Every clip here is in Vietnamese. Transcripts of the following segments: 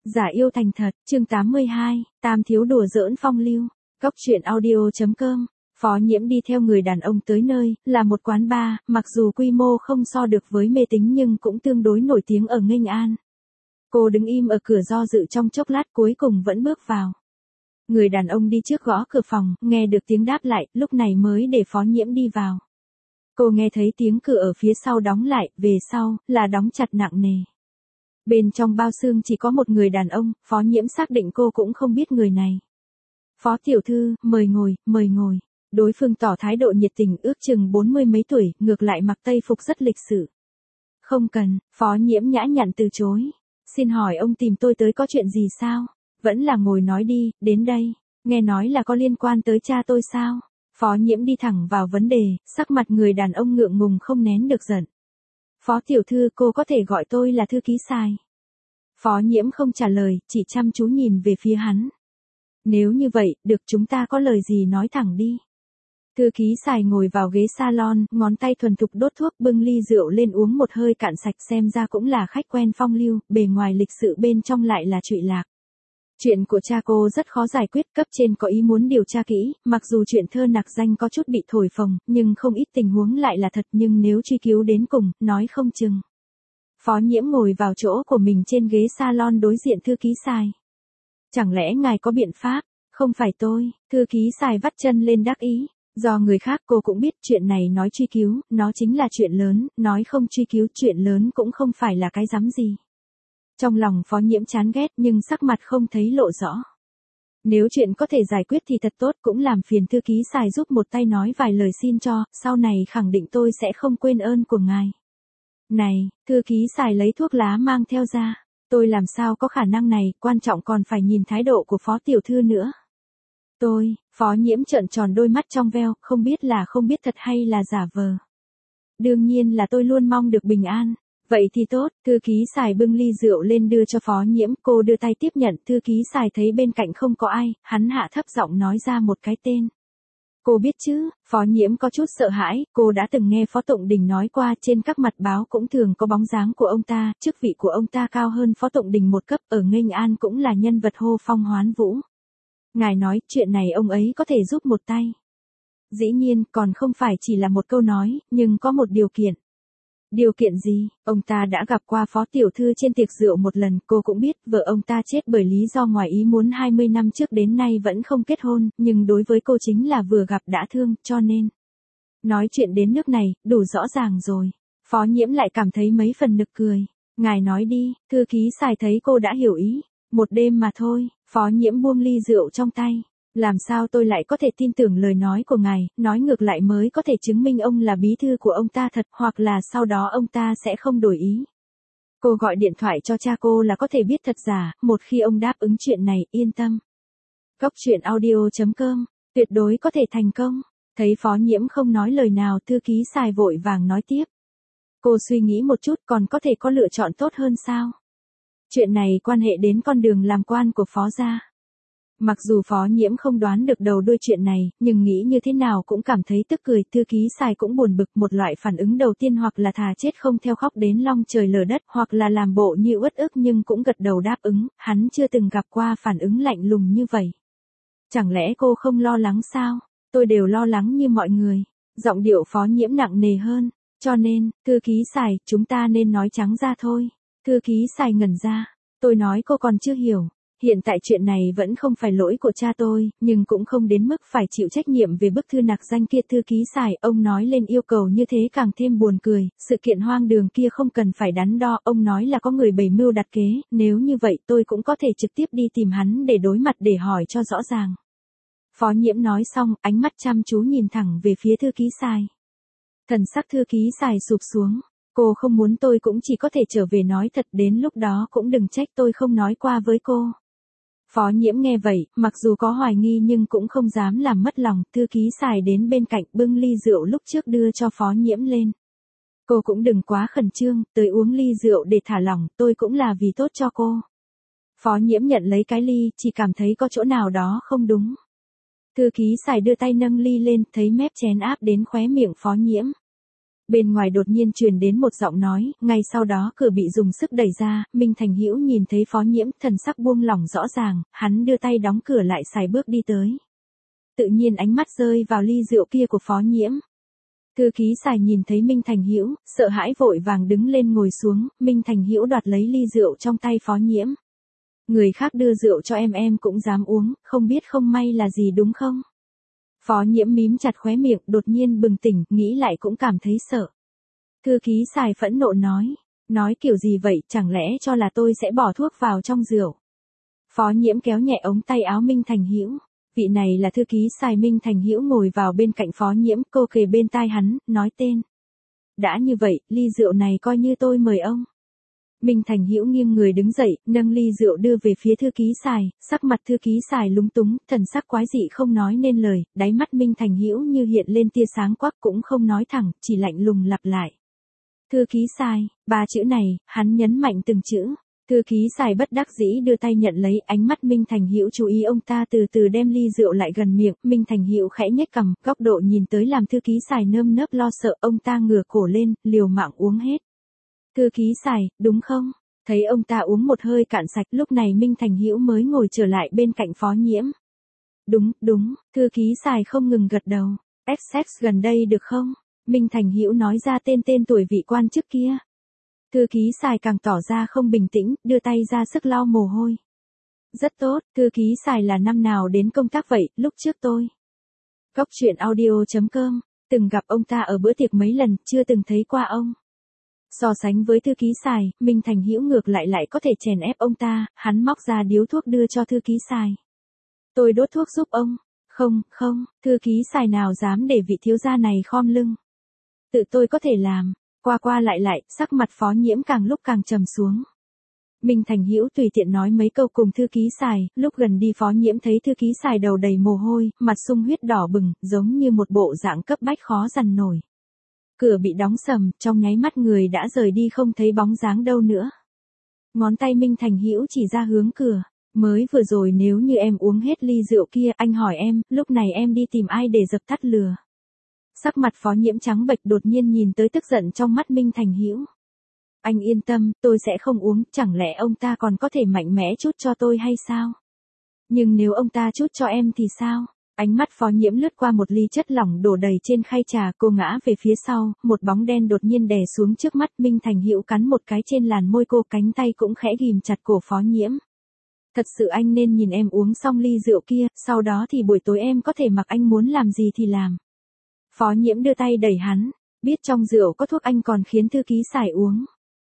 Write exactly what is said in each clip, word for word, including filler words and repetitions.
Giả yêu thành thật, chương tám mươi hai, Tam thiếu đùa giỡn phong lưu. Cốc truyện audio chấm com. Phó Nhiễm đi theo người đàn ông tới nơi, là một quán bar, mặc dù quy mô không so được với Mê Tính nhưng cũng tương đối nổi tiếng ở Nghênh An. Cô đứng im ở cửa do dự trong chốc lát cuối cùng vẫn bước vào. Người đàn ông đi trước gõ cửa phòng, nghe được tiếng đáp lại, lúc này mới để Phó Nhiễm đi vào. Cô nghe thấy tiếng cửa ở phía sau đóng lại, về sau, là đóng chặt nặng nề. Bên trong bao xương chỉ có một người đàn ông, Phó Nhiễm xác định cô cũng không biết người này. Phó tiểu thư, mời ngồi, mời ngồi. Đối phương tỏ thái độ nhiệt tình, ước chừng bốn mươi mấy tuổi, ngược lại mặc tây phục rất lịch sự. Không cần, Phó Nhiễm nhã nhặn từ chối. Xin hỏi ông tìm tôi tới có chuyện gì sao? Vẫn là ngồi nói đi, đến đây. Nghe nói là có liên quan tới cha tôi sao? Phó Nhiễm đi thẳng vào vấn đề, sắc mặt người đàn ông ngượng ngùng không nén được giận. Phó tiểu thư, cô có thể gọi tôi là thư ký Sài. Phó Nhiễm không trả lời, chỉ chăm chú nhìn về phía hắn. Nếu như vậy, được, chúng ta có lời gì nói thẳng đi. Thư ký Sài ngồi vào ghế salon, ngón tay thuần thục đốt thuốc, bưng ly rượu lên uống một hơi cạn sạch, xem ra cũng là khách quen phong lưu, bề ngoài lịch sự bên trong lại là trụy lạc. Chuyện của cha cô rất khó giải quyết, cấp trên có ý muốn điều tra kỹ, mặc dù chuyện thơ nặc danh có chút bị thổi phồng, nhưng không ít tình huống lại là thật, nhưng nếu truy cứu đến cùng, nói không chừng. Phó Nhiễm ngồi vào chỗ của mình trên ghế salon đối diện thư ký Sài. Chẳng lẽ ngài có biện pháp? Không phải tôi, thư ký Sài vắt chân lên đắc ý. Do người khác cô cũng biết chuyện này nói truy cứu, nó chính là chuyện lớn, nói không truy cứu chuyện lớn cũng không phải là cái rắm gì. Trong lòng Phó Nhiễm chán ghét nhưng sắc mặt không thấy lộ rõ. Nếu chuyện có thể giải quyết thì thật tốt, cũng làm phiền thư ký Sài giúp một tay nói vài lời xin cho, sau này khẳng định tôi sẽ không quên ơn của ngài. Này, thư ký Sài lấy thuốc lá mang theo ra. Tôi làm sao có khả năng này, quan trọng còn phải nhìn thái độ của Phó tiểu thư nữa. Tôi, Phó Nhiễm trợn tròn đôi mắt trong veo, không biết là không biết thật hay là giả vờ. Đương nhiên là tôi luôn mong được bình an. Vậy thì tốt, thư ký Sài bưng ly rượu lên đưa cho Phó Nhiễm, cô đưa tay tiếp nhận, thư ký Sài thấy bên cạnh không có ai, hắn hạ thấp giọng nói ra một cái tên. Cô biết chứ? Phó Nhiễm có chút sợ hãi, cô đã từng nghe Phó Tụng Đình nói qua, trên các mặt báo cũng thường có bóng dáng của ông ta, chức vị của ông ta cao hơn Phó Tụng Đình một cấp, ở Nghênh An cũng là nhân vật hô phong hoán vũ. Ngài nói, chuyện này ông ấy có thể giúp một tay. Dĩ nhiên, còn không phải chỉ là một câu nói, nhưng có một điều kiện. Điều kiện gì? Ông ta đã gặp qua Phó tiểu thư trên tiệc rượu một lần, cô cũng biết, vợ ông ta chết bởi lý do ngoài ý muốn hai mươi năm trước đến nay vẫn không kết hôn, nhưng đối với cô chính là vừa gặp đã thương, cho nên. Nói chuyện đến nước này, đủ rõ ràng rồi. Phó Nhiễm lại cảm thấy mấy phần nực cười. Ngài nói đi, thư ký Sài thấy cô đã hiểu ý. Một đêm mà thôi, Phó Nhiễm buông ly rượu trong tay. Làm sao tôi lại có thể tin tưởng lời nói của ngài, nói ngược lại mới có thể chứng minh ông là bí thư của ông ta thật, hoặc là sau đó ông ta sẽ không đổi ý. Cô gọi điện thoại cho cha cô là có thể biết thật giả, một khi ông đáp ứng chuyện này, yên tâm. Cốc truyện audio chấm com, tuyệt đối có thể thành công. Thấy Phó Nhiễm không nói lời nào, thư ký Sài vội vàng nói tiếp. Cô suy nghĩ một chút, còn có thể có lựa chọn tốt hơn sao? Chuyện này quan hệ đến con đường làm quan của Phó gia. Mặc dù Phó Nhiễm không đoán được đầu đuôi chuyện này, nhưng nghĩ như thế nào cũng cảm thấy tức cười, thư ký Sài cũng buồn bực, một loại phản ứng đầu tiên hoặc là thà chết không theo khóc đến long trời lở đất, hoặc là làm bộ như uất ức nhưng cũng gật đầu đáp ứng, hắn chưa từng gặp qua phản ứng lạnh lùng như vậy. Chẳng lẽ cô không lo lắng sao? Tôi đều lo lắng như mọi người. Giọng điệu Phó Nhiễm nặng nề hơn, cho nên, thư ký Sài, chúng ta nên nói trắng ra thôi. Thư ký Sài ngẩn ra, tôi nói cô còn chưa hiểu. Hiện tại chuyện này vẫn không phải lỗi của cha tôi, nhưng cũng không đến mức phải chịu trách nhiệm về bức thư nặc danh kia. Thư ký Sài, ông nói lên yêu cầu như thế càng thêm buồn cười, sự kiện hoang đường kia không cần phải đắn đo, ông nói là có người bày mưu đặt kế, nếu như vậy tôi cũng có thể trực tiếp đi tìm hắn để đối mặt để hỏi cho rõ ràng. Phó Nhiễm nói xong, ánh mắt chăm chú nhìn thẳng về phía thư ký Sài. Thần sắc thư ký Sài sụp xuống. Cô không muốn tôi cũng chỉ có thể trở về nói thật, đến lúc đó cũng đừng trách tôi không nói qua với cô. Phó Nhiễm nghe vậy, mặc dù có hoài nghi nhưng cũng không dám làm mất lòng, thư ký Sài đến bên cạnh bưng ly rượu lúc trước đưa cho Phó Nhiễm lên. Cô cũng đừng quá khẩn trương, tới uống ly rượu để thả lỏng, tôi cũng là vì tốt cho cô. Phó Nhiễm nhận lấy cái ly, chỉ cảm thấy có chỗ nào đó không đúng. Thư ký Sài đưa tay nâng ly lên, thấy mép chén áp đến khóe miệng Phó Nhiễm. Bên ngoài đột nhiên truyền đến một giọng nói, ngay sau đó cửa bị dùng sức đẩy ra, Minh Thành Hữu nhìn thấy Phó Nhiễm, thần sắc buông lỏng rõ ràng, hắn đưa tay đóng cửa lại xài bước đi tới. Tự nhiên ánh mắt rơi vào ly rượu kia của Phó Nhiễm. Thư ký xài nhìn thấy Minh Thành Hữu, sợ hãi vội vàng đứng lên ngồi xuống, Minh Thành Hữu đoạt lấy ly rượu trong tay Phó Nhiễm. Người khác đưa rượu cho em em cũng dám uống, không biết không may là gì đúng không? Phó Nhiễm mím chặt khóe miệng, đột nhiên bừng tỉnh, nghĩ lại cũng cảm thấy sợ. Thư ký xài phẫn nộ nói, nói kiểu gì vậy, chẳng lẽ cho là tôi sẽ bỏ thuốc vào trong rượu? Phó Nhiễm kéo nhẹ ống tay áo Minh Thành Hữu. Vị này là thư ký xài. Minh Thành Hữu ngồi vào bên cạnh Phó Nhiễm, cô kề bên tai hắn, nói tên. Đã như vậy, ly rượu này coi như tôi mời ông. Minh Thành Hữu nghiêng người đứng dậy, nâng ly rượu đưa về phía thư ký xài, sắc mặt thư ký xài lúng túng, thần sắc quái dị không nói nên lời, đáy mắt Minh Thành Hữu như hiện lên tia sáng quắc cũng không nói thẳng, chỉ lạnh lùng lặp lại. Thư ký xài, ba chữ này, hắn nhấn mạnh từng chữ. Thư ký xài bất đắc dĩ đưa tay nhận lấy, ánh mắt Minh Thành Hữu chú ý ông ta từ từ đem ly rượu lại gần miệng, Minh Thành Hữu khẽ nhếch cằm, góc độ nhìn tới làm thư ký xài nơm nớp lo sợ, ông ta ngửa cổ lên, liều mạng uống hết. Thư ký xài, đúng không? Thấy ông ta uống một hơi cạn sạch, lúc này Minh Thành Hữu mới ngồi trở lại bên cạnh Phó Nhiễm. Đúng, đúng, thư ký xài không ngừng gật đầu. ép ét gần đây được không? Minh Thành Hữu nói ra tên tên tuổi vị quan chức kia. Thư ký xài càng tỏ ra không bình tĩnh, đưa tay ra sức lau mồ hôi. Rất tốt, thư ký xài là năm nào đến công tác vậy, lúc trước tôi. Cóc truyện audio chấm com, từng gặp ông ta ở bữa tiệc mấy lần, chưa từng thấy qua ông. So sánh với thư ký xài, Minh Thành Hữu ngược lại lại có thể chèn ép ông ta, hắn móc ra điếu thuốc đưa cho thư ký xài. Tôi đốt thuốc giúp ông. Không, không, thư ký xài nào dám để vị thiếu gia này khom lưng. Tự tôi có thể làm. Qua qua lại lại, sắc mặt Phó Nhiễm càng lúc càng trầm xuống. Minh Thành Hữu tùy tiện nói mấy câu cùng thư ký xài, lúc gần đi Phó Nhiễm thấy thư ký xài đầu đầy mồ hôi, mặt sung huyết đỏ bừng, giống như một bộ dạng cấp bách khó dằn nổi. Cửa bị đóng sầm, trong nháy mắt người đã rời đi không thấy bóng dáng đâu nữa. Ngón tay Minh Thành Hữu chỉ ra hướng cửa, mới vừa rồi nếu như em uống hết ly rượu kia, anh hỏi em, lúc này em đi tìm ai để dập tắt lửa. Sắc mặt Phó Nhiễm trắng bệch, đột nhiên nhìn tới tức giận trong mắt Minh Thành Hữu. Anh yên tâm, tôi sẽ không uống, chẳng lẽ ông ta còn có thể mạnh mẽ chút cho tôi hay sao? Nhưng nếu ông ta chút cho em thì sao? Ánh mắt Phó Nhiễm lướt qua một ly chất lỏng đổ đầy trên khay trà, cô ngã về phía sau, một bóng đen đột nhiên đè xuống trước mắt, Minh Thành Hữu cắn một cái trên làn môi cô, cánh tay cũng khẽ ghim chặt cổ Phó Nhiễm. Thật sự anh nên nhìn em uống xong ly rượu kia, sau đó thì buổi tối em có thể mặc anh muốn làm gì thì làm. Phó Nhiễm đưa tay đẩy hắn, biết trong rượu có thuốc anh còn khiến thư ký xài uống.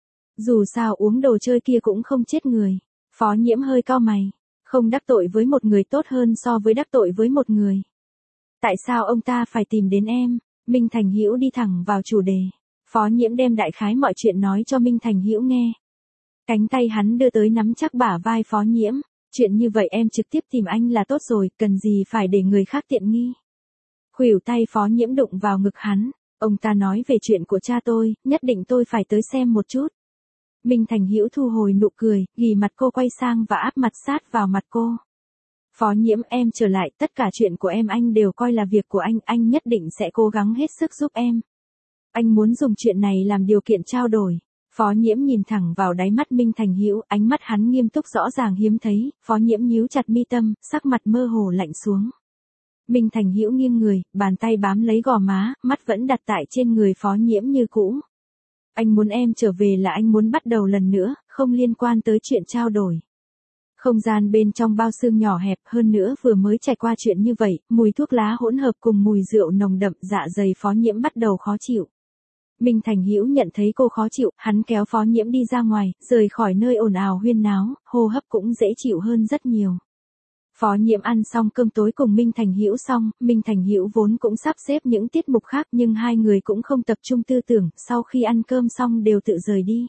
Dù sao uống đồ chơi kia cũng không chết người. Phó Nhiễm hơi cau mày, không đắc tội với một người tốt hơn so với đắc tội với một người. Tại sao ông ta phải tìm đến em? Minh Thành Hữu đi thẳng vào chủ đề. Phó Nhiễm đem đại khái mọi chuyện nói cho Minh Thành Hữu nghe. Cánh tay hắn đưa tới nắm chắc bả vai Phó Nhiễm. Chuyện như vậy em trực tiếp tìm anh là tốt rồi, cần gì phải để người khác tiện nghi. Khuỷu tay Phó Nhiễm đụng vào ngực hắn. Ông ta nói về chuyện của cha tôi, nhất định tôi phải tới xem một chút. Minh Thành Hữu thu hồi nụ cười, ghì mặt cô quay sang và áp mặt sát vào mặt cô. Phó Nhiễm, em trở lại, tất cả chuyện của em anh đều coi là việc của anh, anh nhất định sẽ cố gắng hết sức giúp em. Anh muốn dùng chuyện này làm điều kiện trao đổi. Phó Nhiễm nhìn thẳng vào đáy mắt Minh Thành Hữu, ánh mắt hắn nghiêm túc rõ ràng hiếm thấy, Phó Nhiễm nhíu chặt mi tâm, sắc mặt mơ hồ lạnh xuống. Minh Thành Hữu nghiêng người, bàn tay bám lấy gò má, mắt vẫn đặt tại trên người Phó Nhiễm như cũ. Anh muốn em trở về là anh muốn bắt đầu lần nữa, không liên quan tới chuyện trao đổi. Không gian bên trong bao xương nhỏ hẹp, hơn nữa vừa mới trải qua chuyện như vậy, mùi thuốc lá hỗn hợp cùng mùi rượu nồng đậm, dạ dày Phó Nhiễm bắt đầu khó chịu. Minh Thành Hữu nhận thấy cô khó chịu, hắn kéo Phó Nhiễm đi ra ngoài, rời khỏi nơi ồn ào huyên náo, hô hấp cũng dễ chịu hơn rất nhiều. Phó Nhiễm ăn xong cơm tối cùng Minh Thành Hữu xong, Minh Thành Hữu vốn cũng sắp xếp những tiết mục khác nhưng hai người cũng không tập trung tư tưởng, sau khi ăn cơm xong đều tự rời đi.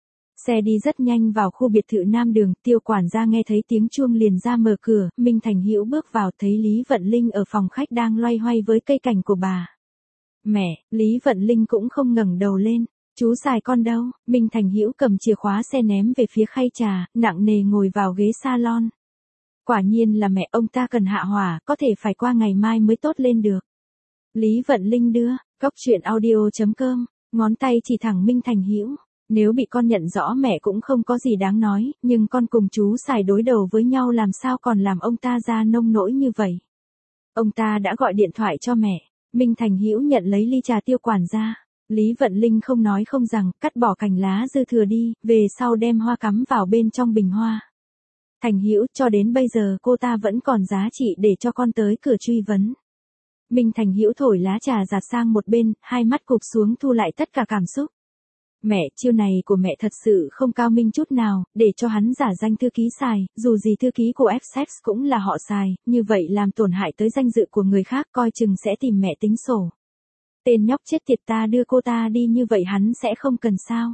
Xe đi rất nhanh vào khu biệt thự Nam Đường, Tiêu quản gia nghe thấy tiếng chuông liền ra mở cửa, Minh Thành Hữu bước vào thấy Lý Vận Linh ở phòng khách đang loay hoay với cây cảnh của bà. Mẹ, Lý Vận Linh cũng không ngẩng đầu lên. Chú xài con đâu? Minh Thành Hữu cầm chìa khóa xe ném về phía khay trà, nặng nề ngồi vào ghế salon. Quả nhiên là mẹ, ông ta cần hạ hỏa, có thể phải qua ngày mai mới tốt lên được. Lý Vận Linh đưa, cóc truyện audio chấm com Ngón tay chỉ thẳng Minh Thành Hữu. Nếu bị con nhận rõ mẹ cũng không có gì đáng nói, nhưng con cùng chú Sài đối đầu với nhau làm sao còn làm ông ta ra nông nỗi như vậy. Ông ta đã gọi điện thoại cho mẹ. Minh Thành Hữu nhận lấy ly trà Tiêu quản gia. Lý Vận Linh không nói không rằng, cắt bỏ cành lá dư thừa đi, về sau đem hoa cắm vào bên trong bình hoa. Thành Hữu, cho đến bây giờ cô ta vẫn còn giá trị để cho con tới cửa truy vấn. Minh Thành Hữu thổi lá trà giạt sang một bên, hai mắt cụp xuống thu lại tất cả cảm xúc. Mẹ, chiêu này của mẹ thật sự không cao minh chút nào, để cho hắn giả danh thư ký Sài, dù gì thư ký của F-Sex cũng là họ Sài, như vậy làm tổn hại tới danh dự của người khác, coi chừng sẽ tìm mẹ tính sổ. Tên nhóc chết tiệt, ta đưa cô ta đi như vậy hắn sẽ không cần sao.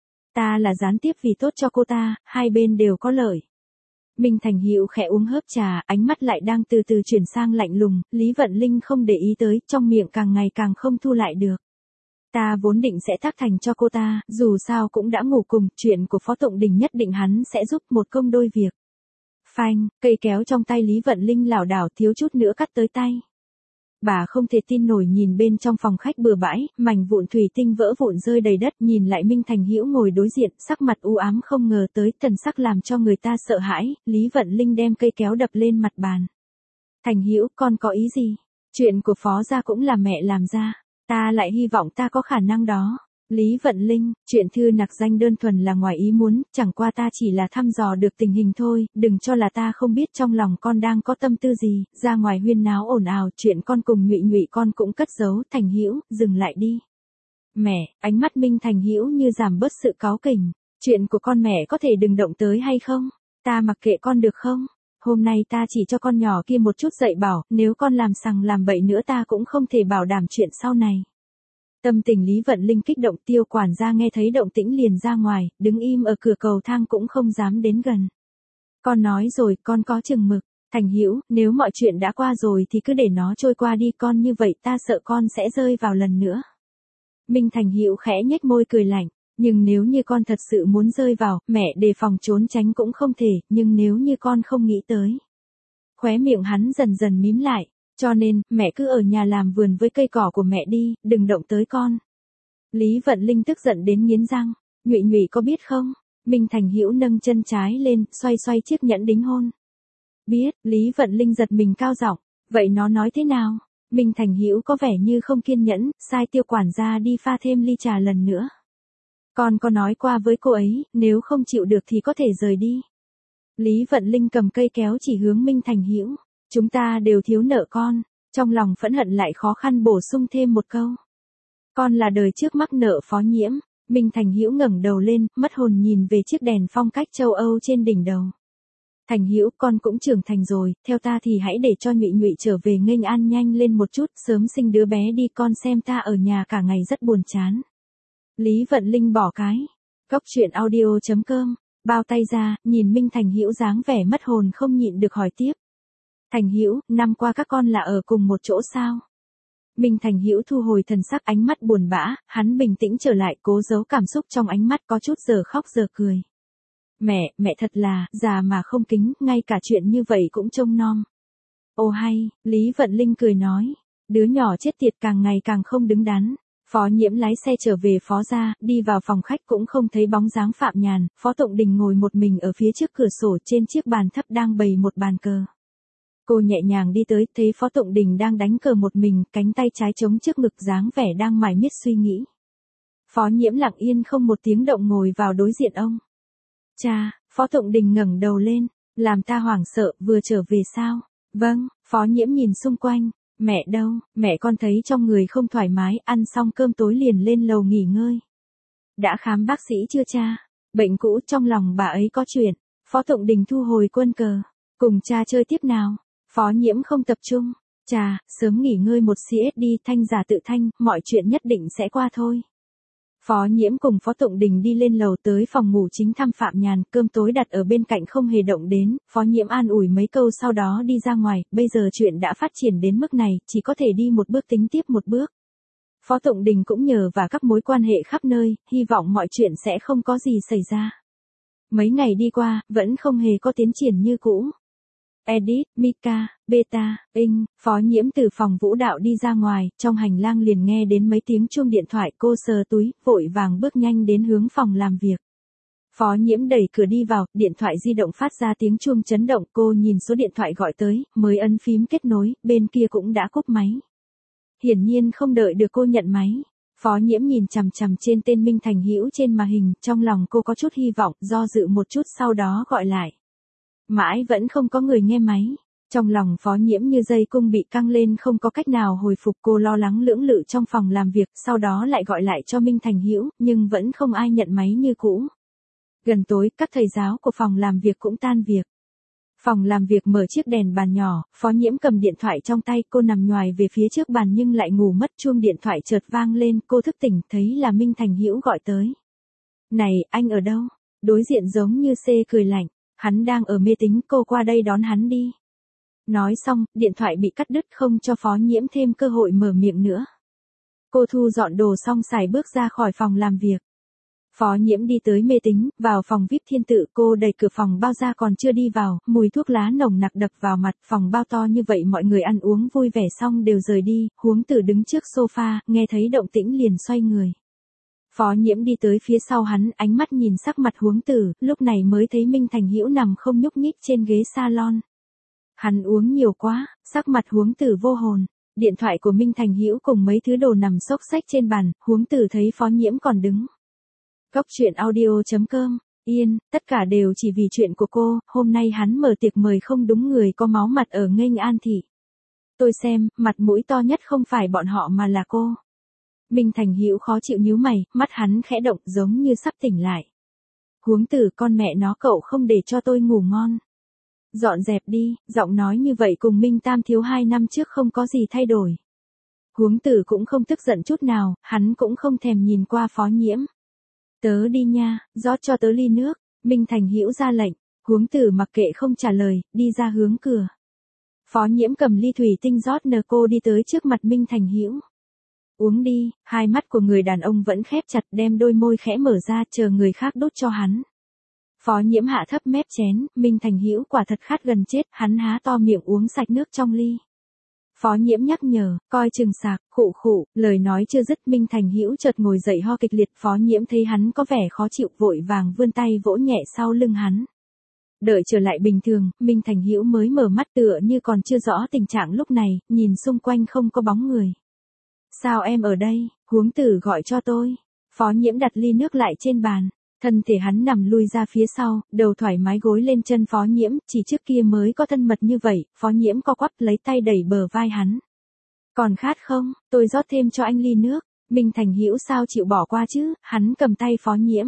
Ta là gián tiếp vì tốt cho cô ta, hai bên đều có lợi. Minh Thành Hữu khẽ uống hớp trà, ánh mắt lại đang từ từ chuyển sang lạnh lùng, Lý Vận Linh không để ý tới, trong miệng càng ngày càng không thu lại được. Ta vốn định sẽ tác thành cho cô ta, dù sao cũng đã ngủ cùng, chuyện của Phó Tụng Đình nhất định hắn sẽ giúp một công đôi việc. Phanh, cây kéo trong tay Lý Vận Linh lảo đảo thiếu chút nữa cắt tới tay. Bà không thể tin nổi nhìn bên trong phòng khách bừa bãi, mảnh vụn thủy tinh vỡ vụn rơi đầy đất, nhìn lại Minh Thành Hữu ngồi đối diện, sắc mặt u ám không ngờ tới, thần sắc làm cho người ta sợ hãi, Lý Vận Linh đem cây kéo đập lên mặt bàn. Thành Hữu, con có ý gì? Chuyện của Phó gia cũng là mẹ làm ra, ta lại hy vọng ta có khả năng đó. Lý Vận Linh, chuyện thư nặc danh đơn thuần là ngoài ý muốn, chẳng qua ta chỉ là thăm dò được tình hình thôi, đừng cho là ta không biết trong lòng con đang có tâm tư gì, ra ngoài huyên náo ồn ào, chuyện con cùng Nhụy Nhụy con cũng cất giấu. Thành Hữu, dừng lại đi. Mẹ, ánh mắt Minh Thành Hữu như giảm bớt sự cáu kỉnh, chuyện của con mẹ có thể đừng động tới hay không? Ta mặc kệ con được không? Hôm nay ta chỉ cho con nhỏ kia một chút dạy bảo, nếu con làm sằng làm bậy nữa ta cũng không thể bảo đảm chuyện sau này. Tâm tình Lý Vận Linh kích động, Tiêu quản gia nghe thấy động tĩnh liền ra ngoài, đứng im ở cửa cầu thang cũng không dám đến gần. Con nói rồi, con có chừng mực. Thành Hữu, nếu mọi chuyện đã qua rồi thì cứ để nó trôi qua đi, con như vậy ta sợ con sẽ rơi vào lần nữa. Minh Thành Hữu khẽ nhếch môi cười lạnh, nhưng nếu như con thật sự muốn rơi vào, mẹ đề phòng trốn tránh cũng không thể, nhưng nếu như con không nghĩ tới. Khóe miệng hắn dần dần mím lại. Cho nên, mẹ cứ ở nhà làm vườn với cây cỏ của mẹ đi, đừng động tới con. Lý Vận Linh tức giận đến nghiến răng, Nhụy Nhụy có biết không? Minh Thành Hữu nâng chân trái lên, xoay xoay chiếc nhẫn đính hôn. Biết, Lý Vận Linh giật mình cao giọng, vậy nó nói thế nào? Minh Thành Hữu có vẻ như không kiên nhẫn, sai Tiêu quản gia đi pha thêm ly trà lần nữa. Con có nói qua với cô ấy, nếu không chịu được thì có thể rời đi. Lý Vận Linh cầm cây kéo chỉ hướng Minh Thành Hữu. Chúng ta đều thiếu nợ con, trong lòng phẫn hận lại khó khăn bổ sung thêm một câu. Con là đời trước mắc nợ Phó Nhiễm. Minh Thành Hữu ngẩng đầu lên, mất hồn nhìn về chiếc đèn phong cách châu Âu trên đỉnh đầu. Thành Hữu, con cũng trưởng thành rồi, theo ta thì hãy để cho Nhụy Nhụy trở về nghênh an nhanh lên một chút, sớm sinh đứa bé đi, con xem ta ở nhà cả ngày rất buồn chán. Lý Vận Linh bỏ cái. Góc truyện audio chấm com, bao tay ra, nhìn Minh Thành Hữu dáng vẻ mất hồn không nhịn được hỏi tiếp. Thành Hữu, năm qua các con là ở cùng một chỗ sao? Minh Thành Hữu thu hồi thần sắc, ánh mắt buồn bã, hắn bình tĩnh trở lại, cố giấu cảm xúc trong ánh mắt, có chút giờ khóc giờ cười. Mẹ, mẹ thật là, già mà không kính, ngay cả chuyện như vậy cũng trông nom. Ô hay, Lý Vận Linh cười nói, đứa nhỏ chết tiệt càng ngày càng không đứng đắn. Phó Nhiễm lái xe trở về Phó gia, đi vào phòng khách cũng không thấy bóng dáng Phạm Nhàn, Phó Tụng Đình ngồi một mình ở phía trước cửa sổ, trên chiếc bàn thấp đang bày một bàn cờ. Cô nhẹ nhàng đi tới, thấy Phó Tụng Đình đang đánh cờ một mình, cánh tay trái chống trước ngực dáng vẻ đang mải miết suy nghĩ. Phó Nhiễm lặng yên không một tiếng động ngồi vào đối diện ông. Cha, Phó Tụng Đình ngẩng đầu lên, làm ta hoảng sợ, vừa trở về sao? Vâng, Phó Nhiễm nhìn xung quanh, mẹ đâu, mẹ con thấy trong người không thoải mái, ăn xong cơm tối liền lên lầu nghỉ ngơi. Đã khám bác sĩ chưa cha? Bệnh cũ, trong lòng bà ấy có chuyện. Phó Tụng Đình thu hồi quân cờ, cùng cha chơi tiếp nào. Phó Nhiễm không tập trung, cha, sớm nghỉ ngơi một xê ét đi, thanh giả tự thanh, mọi chuyện nhất định sẽ qua thôi. Phó Nhiễm cùng Phó Tụng Đình đi lên lầu tới phòng ngủ chính thăm Phạm Nhàn, cơm tối đặt ở bên cạnh không hề động đến, Phó Nhiễm an ủi mấy câu sau đó đi ra ngoài, bây giờ chuyện đã phát triển đến mức này, chỉ có thể đi một bước tính tiếp một bước. Phó Tụng Đình cũng nhờ vào các mối quan hệ khắp nơi, hy vọng mọi chuyện sẽ không có gì xảy ra. Mấy ngày đi qua, vẫn không hề có tiến triển như cũ. Edit, Mika, Beta, Ing, Phó Nhiễm từ phòng vũ đạo đi ra ngoài, trong hành lang liền nghe đến mấy tiếng chuông điện thoại, cô sờ túi, vội vàng bước nhanh đến hướng phòng làm việc. Phó Nhiễm đẩy cửa đi vào, điện thoại di động phát ra tiếng chuông chấn động, cô nhìn số điện thoại gọi tới, mới ấn phím kết nối, bên kia cũng đã cúp máy. Hiển nhiên không đợi được cô nhận máy. Phó Nhiễm nhìn chằm chằm trên tên Minh Thành Hữu trên màn hình, trong lòng cô có chút hy vọng, do dự một chút sau đó gọi lại. Mãi vẫn không có người nghe máy. Trong lòng Phó Nhiễm như dây cung bị căng lên, không có cách nào hồi phục, cô lo lắng lưỡng lự trong phòng làm việc, sau đó lại gọi lại cho Minh Thành Hữu, nhưng vẫn không ai nhận máy như cũ. Gần tối, các thầy giáo của phòng làm việc cũng tan việc. Phòng làm việc mở chiếc đèn bàn nhỏ, Phó Nhiễm cầm điện thoại trong tay, cô nằm nhoài về phía trước bàn nhưng lại ngủ mất, chuông điện thoại chợt vang lên, cô thức tỉnh, thấy là Minh Thành Hữu gọi tới. Này, anh ở đâu? Đối diện giống như xê cười lạnh, hắn đang ở mê tín, cô qua đây đón hắn đi. Nói xong, điện thoại bị cắt đứt, không cho Phó Nhiễm thêm cơ hội mở miệng nữa. Cô thu dọn đồ xong xài bước ra khỏi phòng làm việc. Phó Nhiễm đi tới mê tín, vào phòng vi ai pi Thiên Tự, cô đẩy cửa phòng bao ra còn chưa đi vào, mùi thuốc lá nồng nặc đập vào mặt, phòng bao to như vậy mọi người ăn uống vui vẻ xong đều rời đi, Huống Tử đứng trước sofa, nghe thấy động tĩnh liền xoay người. Phó Nhiễm đi tới phía sau hắn, ánh mắt nhìn sắc mặt Huống Tử, lúc này mới thấy Minh Thành Hữu nằm không nhúc nhích trên ghế salon. Hắn uống nhiều quá, sắc mặt Huống Tử vô hồn. Điện thoại của Minh Thành Hữu cùng mấy thứ đồ nằm xốc xách trên bàn, Huống Tử thấy Phó Nhiễm còn đứng. Cốc truyện audio chấm com, Yên, tất cả đều chỉ vì chuyện của cô, hôm nay hắn mở tiệc mời không đúng người có máu mặt ở Nghênh An thị. Tôi xem, mặt mũi to nhất không phải bọn họ mà là cô. Minh Thành Hữu khó chịu nhíu mày, mắt hắn khẽ động giống như sắp tỉnh lại. Huống Tử, con mẹ nó, cậu không để cho tôi ngủ ngon. Dọn dẹp đi, giọng nói như vậy cùng Minh Tam Thiếu hai năm trước không có gì thay đổi. Huống Tử cũng không tức giận chút nào, hắn cũng không thèm nhìn qua Phó Nhiễm. Tớ đi nha, rót cho tớ ly nước, Minh Thành Hữu ra lệnh, Huống Tử mặc kệ không trả lời, đi ra hướng cửa. Phó Nhiễm cầm ly thủy tinh rót nờ, cô đi tới trước mặt Minh Thành Hữu. Uống đi, hai mắt của người đàn ông vẫn khép chặt, đem đôi môi khẽ mở ra chờ người khác đút cho hắn. Phó Nhiễm hạ thấp mép chén, Minh Thành Hữu quả thật khát gần chết, hắn há to miệng uống sạch nước trong ly. Phó Nhiễm nhắc nhở, coi chừng sạc, khụ khụ, lời nói chưa dứt Minh Thành Hữu chợt ngồi dậy ho kịch liệt, Phó Nhiễm thấy hắn có vẻ khó chịu vội vàng vươn tay vỗ nhẹ sau lưng hắn. Đợi trở lại bình thường, Minh Thành Hữu mới mở mắt tựa như còn chưa rõ tình trạng lúc này, nhìn xung quanh không có bóng người. Sao em ở đây, Huống Tử gọi cho tôi. Phó Nhiễm đặt ly nước lại trên bàn. Thân thể hắn nằm lui ra phía sau, đầu thoải mái gối lên chân Phó Nhiễm, chỉ trước kia mới có thân mật như vậy, Phó Nhiễm co quắp lấy tay đẩy bờ vai hắn. Còn khát không, tôi rót thêm cho anh ly nước, Minh Thành Hữu sao chịu bỏ qua chứ, hắn cầm tay Phó Nhiễm.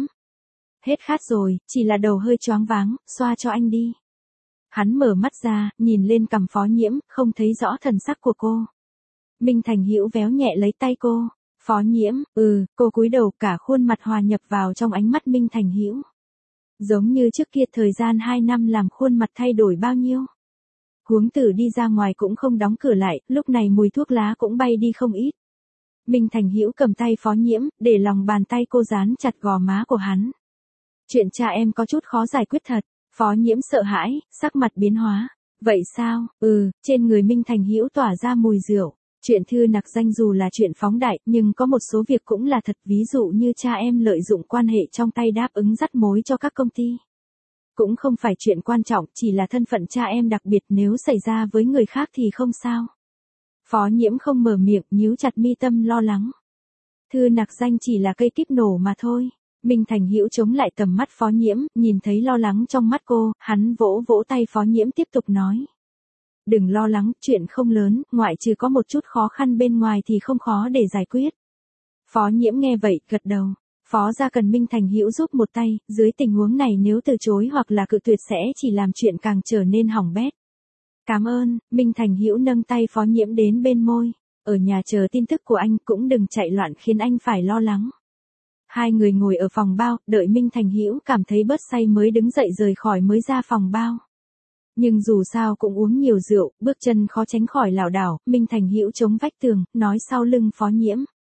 Hết khát rồi, chỉ là đầu hơi choáng váng, xoa cho anh đi. Hắn mở mắt ra, nhìn lên cằm Phó Nhiễm, không thấy rõ thần sắc của cô. Minh Thành Hữu véo nhẹ lấy tay cô. Phó Nhiễm, ừ, cô cúi đầu, cả khuôn mặt hòa nhập vào trong ánh mắt Minh Thành Hữu. Giống như trước kia thời gian hai năm làm khuôn mặt thay đổi bao nhiêu. Huống Tử đi ra ngoài cũng không đóng cửa lại, lúc này mùi thuốc lá cũng bay đi không ít. Minh Thành Hữu cầm tay Phó Nhiễm, để lòng bàn tay cô dán chặt gò má của hắn. Chuyện cha em có chút khó giải quyết thật, Phó Nhiễm sợ hãi, sắc mặt biến hóa. Vậy sao, ừ, trên người Minh Thành Hữu tỏa ra mùi rượu. Chuyện Thư Nặc Danh dù là chuyện phóng đại, nhưng có một số việc cũng là thật, ví dụ như cha em lợi dụng quan hệ trong tay đáp ứng dắt mối cho các công ty. Cũng không phải chuyện quan trọng, chỉ là thân phận cha em đặc biệt, nếu xảy ra với người khác thì không sao. Phó Nhiễm không mở miệng, nhíu chặt mi tâm lo lắng. Thư Nặc Danh chỉ là cây kíp nổ mà thôi. Minh Thành Hữu chống lại tầm mắt Phó Nhiễm, nhìn thấy lo lắng trong mắt cô, hắn vỗ vỗ tay Phó Nhiễm tiếp tục nói. Đừng lo lắng, chuyện không lớn, ngoại trừ có một chút khó khăn bên ngoài thì không khó để giải quyết. Phó Nhiễm nghe vậy, gật đầu. Phó gia cần Minh Thành Hữu giúp một tay, dưới tình huống này nếu từ chối hoặc là cự tuyệt sẽ chỉ làm chuyện càng trở nên hỏng bét. Cảm ơn, Minh Thành Hữu nâng tay Phó Nhiễm đến bên môi. Ở nhà chờ tin tức của anh, cũng đừng chạy loạn khiến anh phải lo lắng. Hai người ngồi ở phòng bao, đợi Minh Thành Hữu cảm thấy bớt say mới đứng dậy rời khỏi mới ra phòng bao. Nhưng dù sao cũng uống nhiều rượu, bước chân khó tránh khỏi lảo đảo, Minh Thành Hữu chống vách tường, nói sau lưng Phó Nhiễm.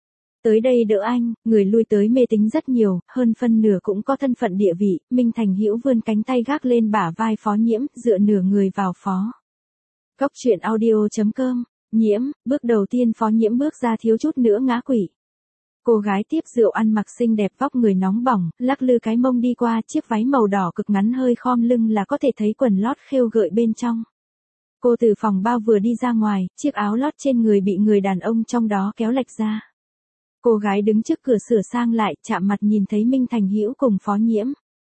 Tới đây đỡ anh, người lui tới mê tín rất nhiều, hơn phân nửa cũng có thân phận địa vị, Minh Thành Hữu vươn cánh tay gác lên bả vai Phó Nhiễm, dựa nửa người vào Phó. Cốc truyện audio.com, Nhiễm, bước đầu tiên Phó Nhiễm bước ra thiếu chút nữa ngã quỵ. Cô gái tiếp rượu ăn mặc xinh đẹp vóc người nóng bỏng, lắc lư cái mông đi qua, chiếc váy màu đỏ cực ngắn hơi khom lưng là có thể thấy quần lót khêu gợi bên trong. Cô từ phòng bao vừa đi ra ngoài, chiếc áo lót trên người bị người đàn ông trong đó kéo lệch ra. Cô gái đứng trước cửa sửa sang lại, chạm mặt nhìn thấy Minh Thành Hữu cùng Phó Nhiễm.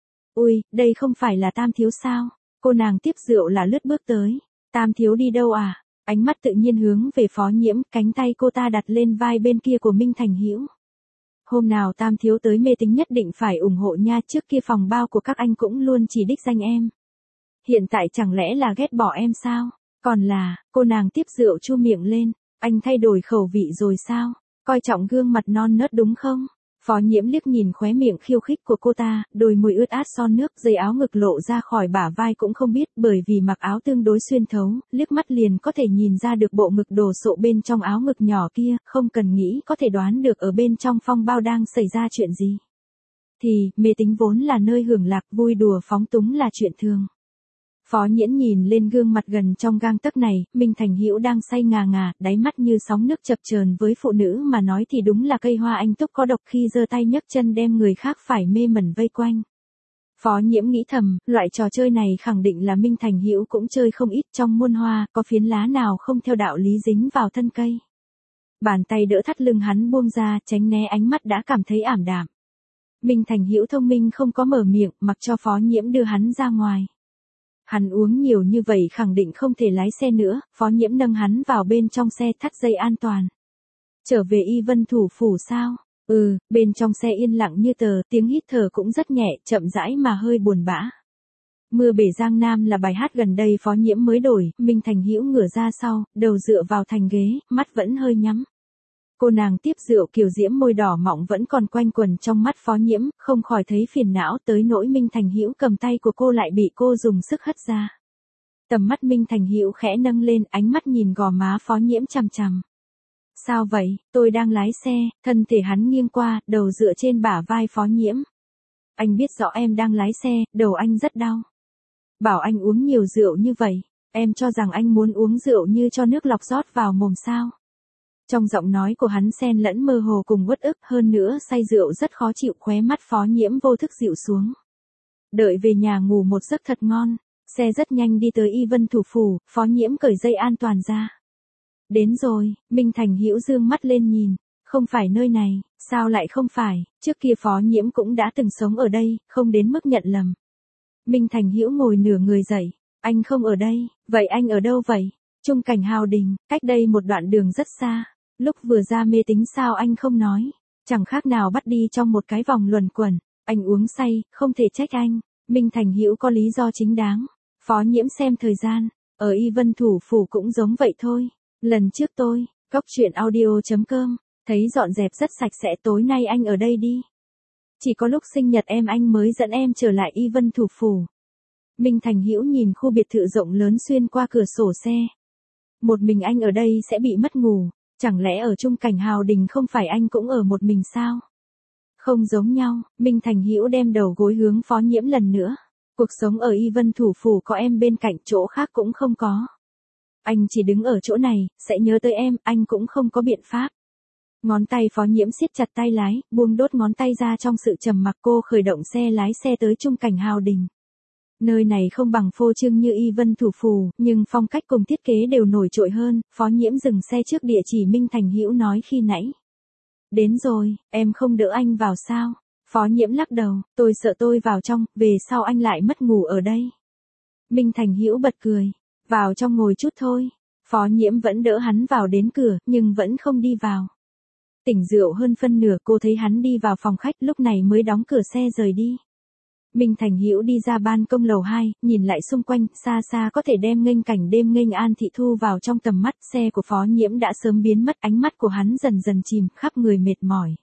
Ui, đây không phải là Tam thiếu sao? Cô nàng tiếp rượu là lướt bước tới. Tam thiếu đi đâu à? Ánh mắt tự nhiên hướng về Phó Nhiễm, cánh tay cô ta đặt lên vai bên kia của Minh Thành Hữu. Hôm nào Tam thiếu tới mê tín nhất định phải ủng hộ nha, trước kia phòng bao của các anh cũng luôn chỉ đích danh em. Hiện tại chẳng lẽ là ghét bỏ em sao? Còn là, cô nàng tiếp rượu chu miệng lên, anh thay đổi khẩu vị rồi sao? Coi trọng gương mặt non nớt đúng không? Phó Nhiễm liếc nhìn khóe miệng khiêu khích của cô ta, đôi môi ướt át son nước, dây áo ngực lộ ra khỏi bả vai cũng không biết, bởi vì mặc áo tương đối xuyên thấu, liếc mắt liền có thể nhìn ra được bộ ngực đồ sộ bên trong áo ngực nhỏ kia, không cần nghĩ có thể đoán được ở bên trong phong bao đang xảy ra chuyện gì. Thì, mê tín vốn là nơi hưởng lạc, vui đùa phóng túng là chuyện thường. Phó Nhiễm nhìn lên gương mặt gần trong gang tấc này, Minh Thành Hữu đang say ngà ngà, đáy mắt như sóng nước chập chờn, với phụ nữ mà nói thì đúng là cây hoa anh túc có độc, khi giơ tay nhấc chân đem người khác phải mê mẩn vây quanh. Phó Nhiễm nghĩ thầm, loại trò chơi này khẳng định là Minh Thành Hữu cũng chơi không ít, trong muôn hoa, có phiến lá nào không theo đạo lý dính vào thân cây. Bàn tay đỡ thắt lưng hắn buông ra, tránh né ánh mắt đã cảm thấy ảm đạm. Minh Thành Hữu thông minh không có mở miệng, mặc cho Phó Nhiễm đưa hắn ra ngoài. Hắn uống nhiều như vậy khẳng định không thể lái xe nữa, Phó Nhiễm nâng hắn vào bên trong xe, thắt dây an toàn. Trở về Y Vân thủ phủ sao? Ừ, bên trong xe yên lặng như tờ, tiếng hít thở cũng rất nhẹ, chậm rãi mà hơi buồn bã. Mưa bể Giang Nam là bài hát gần đây Phó Nhiễm mới đổi, Minh Thành Hữu ngửa ra sau, đầu dựa vào thành ghế, mắt vẫn hơi nhắm. Cô nàng tiếp rượu kiều diễm môi đỏ mọng vẫn còn quanh quần trong mắt Phó Nhiễm, không khỏi thấy phiền não, tới nỗi Minh Thành Hữu cầm tay của cô lại bị cô dùng sức hất ra. Tầm mắt Minh Thành Hữu khẽ nâng lên, ánh mắt nhìn gò má Phó Nhiễm chằm chằm. Sao vậy? Tôi đang lái xe, thân thể hắn nghiêng qua, đầu dựa trên bả vai Phó Nhiễm. Anh biết rõ em đang lái xe, đầu anh rất đau. Bảo anh uống nhiều rượu như vậy, em cho rằng anh muốn uống rượu như cho nước lọc rót vào mồm sao? Trong giọng nói của hắn xen lẫn mơ hồ cùng uất ức, hơn nữa say rượu rất khó chịu, khóe mắt Phó Nhiễm vô thức dịu xuống. Đợi về nhà ngủ một giấc thật ngon, xe rất nhanh đi tới Y Vân thủ phủ, Phó Nhiễm cởi dây an toàn ra. Đến rồi, Minh Thành Hữu dương mắt lên nhìn, không phải nơi này, sao lại không phải, trước kia Phó Nhiễm cũng đã từng sống ở đây, không đến mức nhận lầm. Minh Thành Hữu ngồi nửa người dậy, anh không ở đây, vậy anh ở đâu vậy? Trung cảnh Hào Đình, cách đây một đoạn đường rất xa. Lúc vừa ra mê tín sao anh không nói, chẳng khác nào bắt đi trong một cái vòng luẩn quẩn, anh uống say, không thể trách anh, Minh Thành Hữu có lý do chính đáng. Phó Nhiễm xem thời gian, ở Y Vân thủ phủ cũng giống vậy thôi, lần trước tôi, cốc truyện audio.com, thấy dọn dẹp rất sạch sẽ, tối nay anh ở đây đi. Chỉ có lúc sinh nhật em anh mới dẫn em trở lại Y Vân thủ phủ. Minh Thành Hữu nhìn khu biệt thự rộng lớn xuyên qua cửa sổ xe. Một mình anh ở đây sẽ bị mất ngủ. Chẳng lẽ ở Trung cảnh Hào Đình không phải anh cũng ở một mình sao? Không giống nhau, Minh Thành Hữu đem đầu gối hướng Phó Nhiễm lần nữa. Cuộc sống ở Y Vân thủ phủ có em bên cạnh, chỗ khác cũng không có. Anh chỉ đứng ở chỗ này, sẽ nhớ tới em, anh cũng không có biện pháp. Ngón tay Phó Nhiễm siết chặt tay lái, buông đốt ngón tay ra trong sự trầm mặc, cô khởi động xe lái xe tới Trung cảnh Hào Đình. Nơi này không bằng phô trương như Y Vân thủ phủ, nhưng phong cách cùng thiết kế đều nổi trội hơn. Phó Nhiễm dừng xe trước địa chỉ Minh Thành Hữu nói khi nãy. Đến rồi, em không đỡ anh vào sao? Phó Nhiễm lắc đầu, tôi sợ tôi vào trong, về sau anh lại mất ngủ ở đây. Minh Thành Hữu bật cười, vào trong ngồi chút thôi. Phó Nhiễm vẫn đỡ hắn vào đến cửa, nhưng vẫn không đi vào. Tỉnh rượu hơn phân nửa, cô thấy hắn đi vào phòng khách, lúc này mới đóng cửa xe rời đi. Minh Thành Hữu đi ra ban công lầu hai, nhìn lại xung quanh, xa xa có thể đem nghênh cảnh đêm nghênh An Thị Thu vào trong tầm mắt, xe của Phó Nhiễm đã sớm biến mất, ánh mắt của hắn dần dần chìm, khắp người mệt mỏi.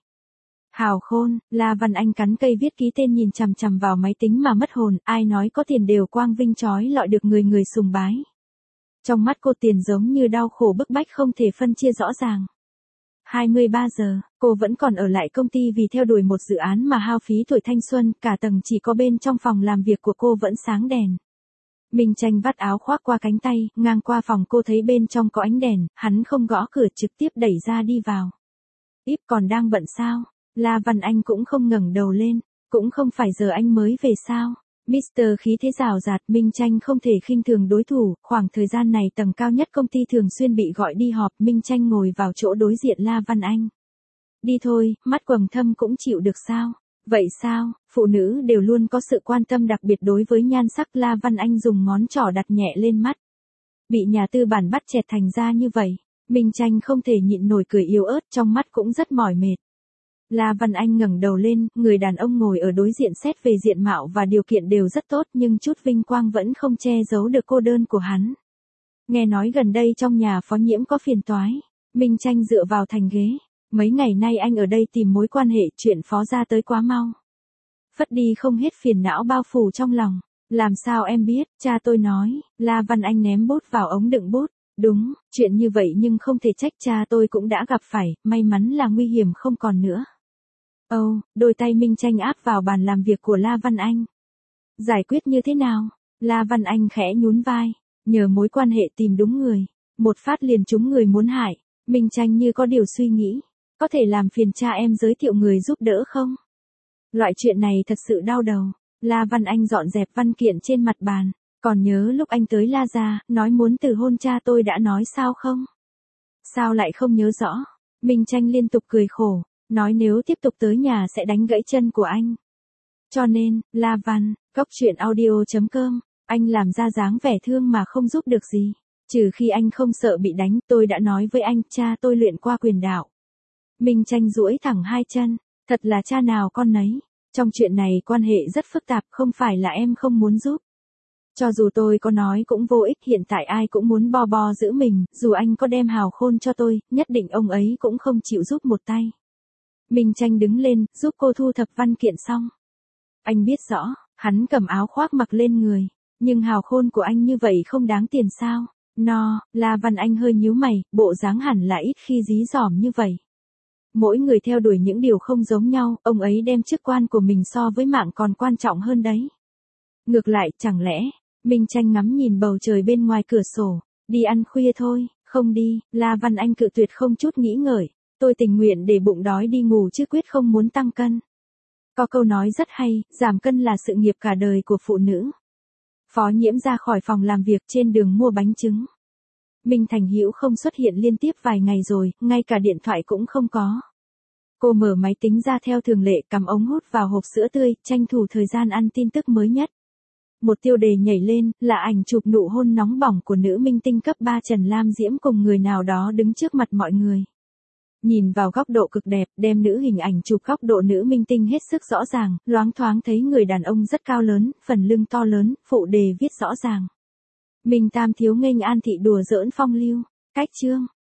Hào khôn, La Văn Anh cắn cây viết ký tên nhìn chằm chằm vào máy tính mà mất hồn, ai nói có tiền đều quang vinh trói lọi được người người sùng bái. Trong mắt cô tiền giống như đau khổ bức bách không thể phân chia rõ ràng. hai mươi ba giờ, cô vẫn còn ở lại công ty vì theo đuổi một dự án mà hao phí tuổi thanh xuân, cả tầng chỉ có bên trong phòng làm việc của cô vẫn sáng đèn. Minh Tranh vắt áo khoác qua cánh tay, ngang qua phòng cô thấy bên trong có ánh đèn, hắn không gõ cửa trực tiếp đẩy ra đi vào. Íp còn đang bận sao? La Văn Anh cũng không ngẩng đầu lên, cũng không phải giờ anh mới về sao? mít tơ khí thế rào rạt, Minh Tranh không thể khinh thường đối thủ, khoảng thời gian này tầng cao nhất công ty thường xuyên bị gọi đi họp, Minh Tranh ngồi vào chỗ đối diện La Văn Anh. Đi thôi, mắt quầng thâm cũng chịu được sao? Vậy sao, phụ nữ đều luôn có sự quan tâm đặc biệt đối với nhan sắc, La Văn Anh dùng ngón trỏ đặt nhẹ lên mắt. Bị nhà tư bản bắt chẹt thành ra như vậy, Minh Tranh không thể nhịn nổi cười yếu ớt, trong mắt cũng rất mỏi mệt. La Văn Anh ngẩng đầu lên, người đàn ông ngồi ở đối diện xét về diện mạo và điều kiện đều rất tốt nhưng chút vinh quang vẫn không che giấu được cô đơn của hắn. Nghe nói gần đây trong nhà Phó Nhiễm có phiền toái, Minh Tranh dựa vào thành ghế. Mấy ngày nay anh ở đây tìm mối quan hệ, chuyện Phó ra tới quá mau. Phất đi không hết phiền não bao phủ trong lòng. Làm sao em biết, cha tôi nói, La Văn Anh ném bút vào ống đựng bút. Đúng, chuyện như vậy nhưng không thể trách, cha tôi cũng đã gặp phải, may mắn là nguy hiểm không còn nữa. Ồ, oh, đôi tay Minh Tranh áp vào bàn làm việc của La Văn Anh. Giải quyết như thế nào? La Văn Anh khẽ nhún vai, nhờ mối quan hệ tìm đúng người, một phát liền trúng người muốn hại. Minh Tranh như có điều suy nghĩ, có thể làm phiền cha em giới thiệu người giúp đỡ không? Loại chuyện này thật sự đau đầu. La Văn Anh dọn dẹp văn kiện trên mặt bàn, còn nhớ lúc anh tới La gia, nói muốn từ hôn cha tôi đã nói sao không? Sao lại không nhớ rõ? Minh Tranh liên tục cười khổ, nói nếu tiếp tục tới nhà sẽ đánh gãy chân của anh. Cho nên, La Văn, góc truyện audio chấm com, anh làm ra dáng vẻ thương mà không giúp được gì. Trừ khi anh không sợ bị đánh, tôi đã nói với anh, cha tôi luyện qua quyền đạo. Minh Tranh duỗi thẳng hai chân, thật là cha nào con nấy. Trong chuyện này quan hệ rất phức tạp, không phải là em không muốn giúp. Cho dù tôi có nói cũng vô ích, hiện tại ai cũng muốn bo bo giữ mình, dù anh có đem hào khôn cho tôi, nhất định ông ấy cũng không chịu giúp một tay. Minh Tranh đứng lên, giúp cô thu thập văn kiện xong. Anh biết rõ, hắn cầm áo khoác mặc lên người, nhưng hào khôn của anh như vậy không đáng tiền sao? No, La Văn Anh hơi nhíu mày, bộ dáng hẳn là ít khi dí dỏm như vậy. Mỗi người theo đuổi những điều không giống nhau, ông ấy đem chức quan của mình so với mạng còn quan trọng hơn đấy. Ngược lại, chẳng lẽ, Minh Tranh ngắm nhìn bầu trời bên ngoài cửa sổ, đi ăn khuya thôi, không đi, La Văn Anh cự tuyệt không chút nghĩ ngợi, tôi tình nguyện để bụng đói đi ngủ chứ quyết không muốn tăng cân. Có câu nói rất hay, giảm cân là sự nghiệp cả đời của phụ nữ. Phó Nhiễm ra khỏi phòng làm việc trên đường mua bánh trứng. Minh Thành Hữu không xuất hiện liên tiếp vài ngày rồi, ngay cả điện thoại cũng không có. Cô mở máy tính ra theo thường lệ, cắm ống hút vào hộp sữa tươi, tranh thủ thời gian ăn tin tức mới nhất. Một tiêu đề nhảy lên, là ảnh chụp nụ hôn nóng bỏng của nữ minh tinh cấp ba Trần Lam Diễm cùng người nào đó đứng trước mặt mọi người. Nhìn vào góc độ cực đẹp, đem nữ hình ảnh chụp góc độ nữ minh tinh hết sức rõ ràng, loáng thoáng thấy người đàn ông rất cao lớn, phần lưng to lớn, phụ đề viết rõ ràng. Minh Tam thiếu nghênh An thị đùa giỡn phong lưu, cách chương.